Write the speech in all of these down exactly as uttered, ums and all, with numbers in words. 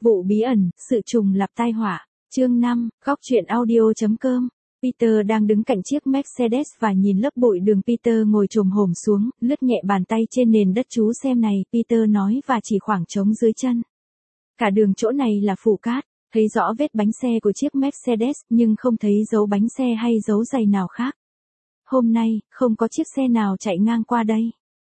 Vụ bí ẩn, sự trùng lặp tai họa. Chương năm, góc truyện audio.com. Peter đang đứng cạnh chiếc Mercedes và nhìn lớp bụi đường. Peter ngồi chồm hổm xuống, lướt nhẹ bàn tay trên nền đất. Chú xem này, Peter nói và chỉ khoảng trống dưới chân. Cả đường chỗ này là phủ cát, thấy rõ vết bánh xe của chiếc Mercedes nhưng không thấy dấu bánh xe hay dấu giày nào khác. Hôm nay, không có chiếc xe nào chạy ngang qua đây.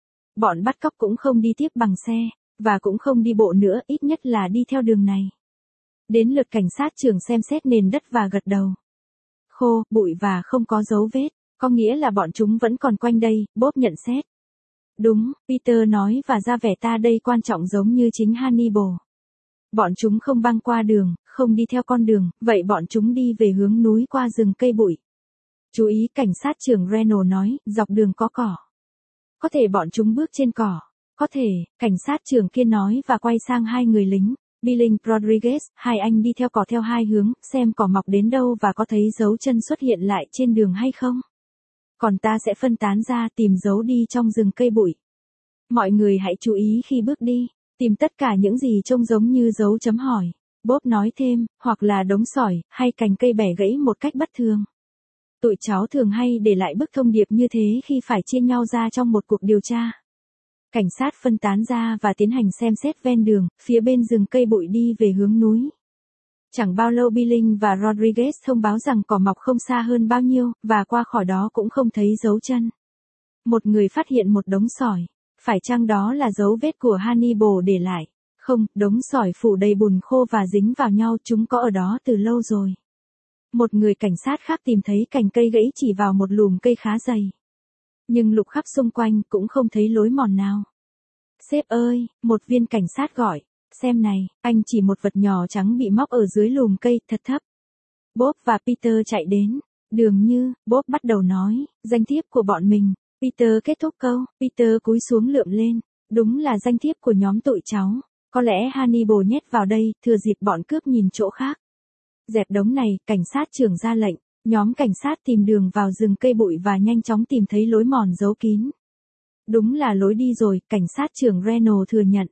Bọn bắt cóc cũng không đi tiếp bằng xe, và cũng không đi bộ nữa, ít nhất là đi theo đường này. Đến lượt cảnh sát trưởng xem xét nền đất và gật đầu. Khô, bụi và không có dấu vết, có nghĩa là bọn chúng vẫn còn quanh đây, Bob nhận xét. Đúng, Peter nói và ra vẻ ta đây quan trọng giống như chính Hannibal. Bọn chúng không băng qua đường, không đi theo con đường, vậy bọn chúng đi về hướng núi qua rừng cây bụi. Chú ý, cảnh sát trưởng Reno nói, dọc đường có cỏ. Có thể bọn chúng bước trên cỏ. Có thể, cảnh sát trưởng kia nói và quay sang hai người lính, Billing Rodriguez, hai anh đi theo cỏ theo hai hướng, xem cỏ mọc đến đâu và có thấy dấu chân xuất hiện lại trên đường hay không. Còn ta sẽ phân tán ra tìm dấu đi trong rừng cây bụi. Mọi người hãy chú ý khi bước đi, tìm tất cả những gì trông giống như dấu chấm hỏi. Bob nói thêm, hoặc là đống sỏi, hay cành cây bẻ gãy một cách bất thường. Tụi cháu thường hay để lại bức thông điệp như thế khi phải chia nhau ra trong một cuộc điều tra. Cảnh sát phân tán ra và tiến hành xem xét ven đường, phía bên rừng cây bụi đi về hướng núi. Chẳng bao lâu Billing và Rodriguez thông báo rằng cỏ mọc không xa hơn bao nhiêu, và qua khỏi đó cũng không thấy dấu chân. Một người phát hiện một đống sỏi. Phải chăng đó là dấu vết của Hannibal để lại? Không, đống sỏi phủ đầy bùn khô và dính vào nhau, chúng có ở đó từ lâu rồi. Một người cảnh sát khác tìm thấy cành cây gãy chỉ vào một lùm cây khá dày. Nhưng lục khắp xung quanh cũng không thấy lối mòn nào. Sếp ơi, một viên cảnh sát gọi, xem này, anh chỉ một vật nhỏ trắng bị móc ở dưới lùm cây, thật thấp. Bob và Peter chạy đến, đường như, Bob bắt đầu nói, danh thiếp của bọn mình. Peter kết thúc câu, Peter cúi xuống lượm lên, đúng là danh thiếp của nhóm tụi cháu, có lẽ Hannibal nhét vào đây, thừa dịp bọn cướp nhìn chỗ khác. Dẹp đống này, cảnh sát trưởng ra lệnh, nhóm cảnh sát tìm đường vào rừng cây bụi và nhanh chóng tìm thấy lối mòn giấu kín. Đúng là lối đi rồi, cảnh sát trưởng Reno thừa nhận.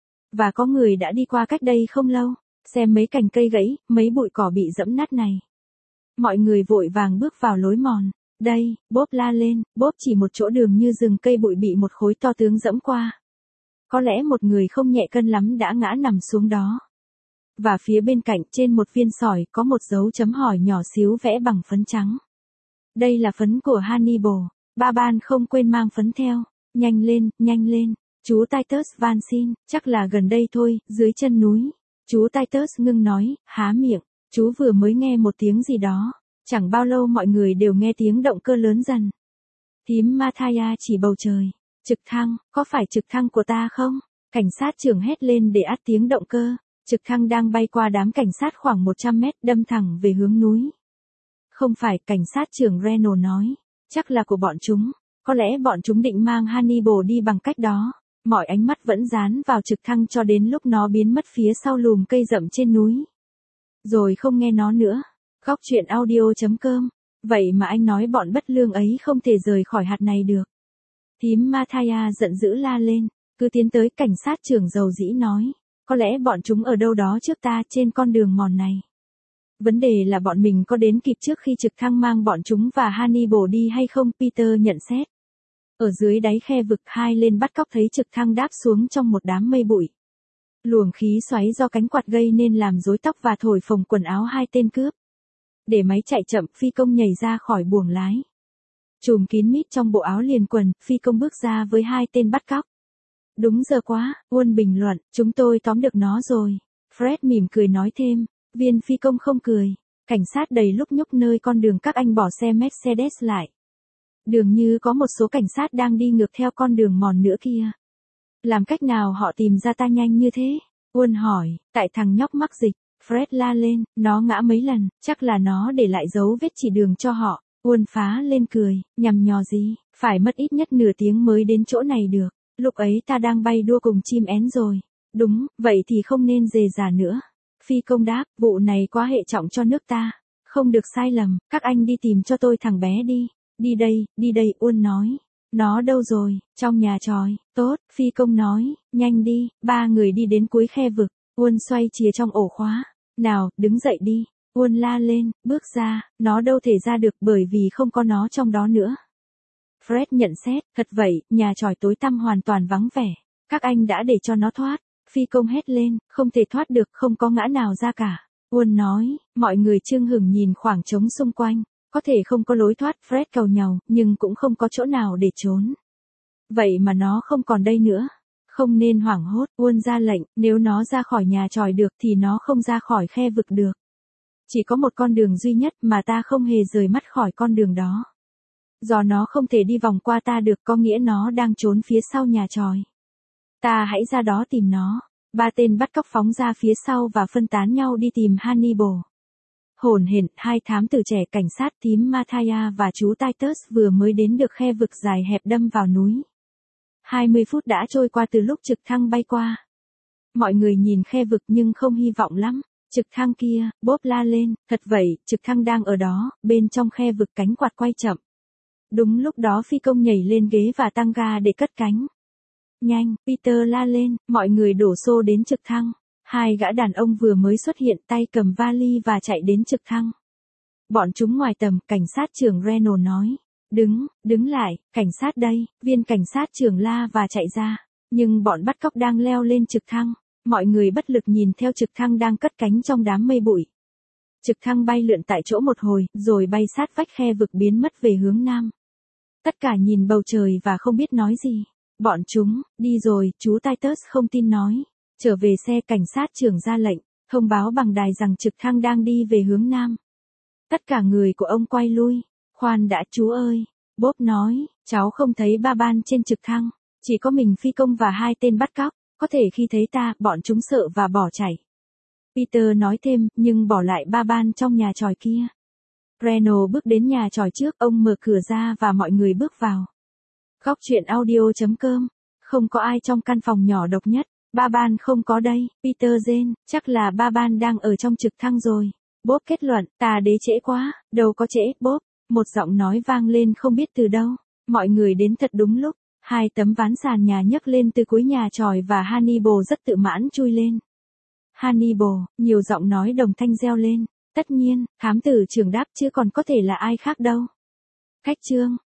Và có người đã đi qua cách đây không lâu, xem mấy cành cây gãy, mấy bụi cỏ bị dẫm nát này. Mọi người vội vàng bước vào lối mòn. Đây, Bob la lên, Bob chỉ một chỗ đường như rừng cây bụi bị một khối to tướng dẫm qua. Có lẽ một người không nhẹ cân lắm đã ngã nằm xuống đó. Và phía bên cạnh trên một viên sỏi có một dấu chấm hỏi nhỏ xíu vẽ bằng phấn trắng. Đây là phấn của Hannibal, ba ban không quên mang phấn theo. Nhanh lên, nhanh lên, chú Titus van xin, chắc là gần đây thôi, dưới chân núi. Chú Titus ngưng nói, há miệng, chú vừa mới nghe một tiếng gì đó. Chẳng bao lâu mọi người đều nghe tiếng động cơ lớn dần. Thím Mathia chỉ bầu trời. Trực thăng, có phải trực thăng của ta không? Cảnh sát trưởng hét lên để át tiếng động cơ. Trực thăng đang bay qua đám cảnh sát khoảng một trăm mét, đâm thẳng về hướng núi. Không phải, cảnh sát trưởng Reno nói. Chắc là của bọn chúng. Có lẽ bọn chúng định mang Hannibal đi bằng cách đó. Mọi ánh mắt vẫn dán vào trực thăng cho đến lúc nó biến mất phía sau lùm cây rậm trên núi. Rồi không nghe nó nữa. Góc truyện audio.com. Vậy mà anh nói bọn bất lương ấy không thể rời khỏi hạt này được. Thím Mathia giận dữ la lên. Cứ tiến tới, cảnh sát trưởng dầu dĩ nói. Có lẽ bọn chúng ở đâu đó trước ta trên con đường mòn này. Vấn đề là bọn mình có đến kịp trước khi trực thăng mang bọn chúng và Hannibal đi hay không, Peter nhận xét. Ở dưới đáy khe vực, hai lên bắt cóc thấy trực thăng đáp xuống trong một đám mây bụi. Luồng khí xoáy do cánh quạt gây nên làm rối tóc và thổi phồng quần áo hai tên cướp. Để máy chạy chậm, phi công nhảy ra khỏi buồng lái. Trùm kín mít trong bộ áo liền quần, phi công bước ra với hai tên bắt cóc. Đúng giờ quá, Uôn bình luận, chúng tôi tóm được nó rồi. Fred mỉm cười nói thêm, viên phi công không cười. Cảnh sát đầy lúc nhúc nơi con đường, các anh bỏ xe Mercedes lại. Dường như có một số cảnh sát đang đi ngược theo con đường mòn nữa kia. Làm cách nào họ tìm ra ta nhanh như thế? Uôn hỏi, tại thằng nhóc mắc dịch. Fred la lên, nó ngã mấy lần, chắc là nó để lại dấu vết chỉ đường cho họ. Uôn phá lên cười, nhằm nhò gì, phải mất ít nhất nửa tiếng mới đến chỗ này được. Lúc ấy ta đang bay đua cùng chim én rồi. Đúng, vậy thì không nên dề dà nữa. Phi công đáp, vụ này quá hệ trọng cho nước ta. Không được sai lầm, các anh đi tìm cho tôi thằng bé đi. Đi đây, đi đây, Uôn nói. Nó đâu rồi, trong nhà tròi, tốt, phi công nói, nhanh đi, ba người đi đến cuối khe vực. Uôn xoay chìa trong ổ khóa. Nào, đứng dậy đi. Uôn la lên, bước ra, nó đâu thể ra được bởi vì không có nó trong đó nữa. Fred nhận xét, thật vậy, nhà tròi tối tăm hoàn toàn vắng vẻ. Các anh đã để cho nó thoát. Phi công hét lên, không thể thoát được, không có ngã nào ra cả. Uôn nói, mọi người chưng hửng nhìn khoảng trống xung quanh. Có thể không có lối thoát, Fred cầu nhàu, nhưng cũng không có chỗ nào để trốn. Vậy mà nó không còn đây nữa. Không nên hoảng hốt, Uôn ra lệnh, nếu nó ra khỏi nhà tròi được thì nó không ra khỏi khe vực được. Chỉ có một con đường duy nhất mà ta không hề rời mắt khỏi con đường đó. Do nó không thể đi vòng qua ta được có nghĩa nó đang trốn phía sau nhà tròi. Ta hãy ra đó tìm nó. Ba tên bắt cóc phóng ra phía sau và phân tán nhau đi tìm Hannibal. Hổn hển, hai thám tử trẻ cảnh sát tím Mathia và chú Titus vừa mới đến được khe vực dài hẹp đâm vào núi. hai mươi phút đã trôi qua từ lúc trực thăng bay qua. Mọi người nhìn khe vực nhưng không hy vọng lắm. Trực thăng kia, Bob la lên, thật vậy, trực thăng đang ở đó, bên trong khe vực cánh quạt quay chậm. Đúng lúc đó phi công nhảy lên ghế và tăng ga để cất cánh. Nhanh, Peter la lên, mọi người đổ xô đến trực thăng. Hai gã đàn ông vừa mới xuất hiện tay cầm vali và chạy đến trực thăng. Bọn chúng ngoài tầm, cảnh sát trưởng Reynolds nói. Đứng, đứng lại, cảnh sát đây, viên cảnh sát trưởng la và chạy ra. Nhưng bọn bắt cóc đang leo lên trực thăng. Mọi người bất lực nhìn theo trực thăng đang cất cánh trong đám mây bụi. Trực thăng bay lượn tại chỗ một hồi, rồi bay sát vách khe vực biến mất về hướng nam. Tất cả nhìn bầu trời và không biết nói gì. Bọn chúng, đi rồi, chú Titus không tin nói. Trở về xe cảnh sát trưởng ra lệnh, thông báo bằng đài rằng trực thăng đang đi về hướng nam. Tất cả người của ông quay lui. Khoan đã chú ơi, Bob nói, cháu không thấy ba ban trên trực thăng. Chỉ có mình phi công và hai tên bắt cóc. Có thể khi thấy ta, bọn chúng sợ và bỏ chạy. Peter nói thêm, nhưng bỏ lại ba ban trong nhà tròi kia. Reynolds bước đến nhà tròi trước, ông mở cửa ra và mọi người bước vào. Góc truyện audio chấm com. Không có ai trong căn phòng nhỏ độc nhất. Ba ban không có đây, Peter rên, chắc là ba ban đang ở trong trực thăng rồi. Bob kết luận, ta đế trễ quá, đâu có trễ, Bob. Một giọng nói vang lên không biết từ đâu. Mọi người đến thật đúng lúc. Hai tấm ván sàn nhà nhấc lên từ cuối nhà tròi và Hannibal rất tự mãn chui lên. Hannibal, nhiều giọng nói đồng thanh reo lên. Tất nhiên, thám tử trưởng đáp chứ còn có thể là ai khác đâu. Khách trương,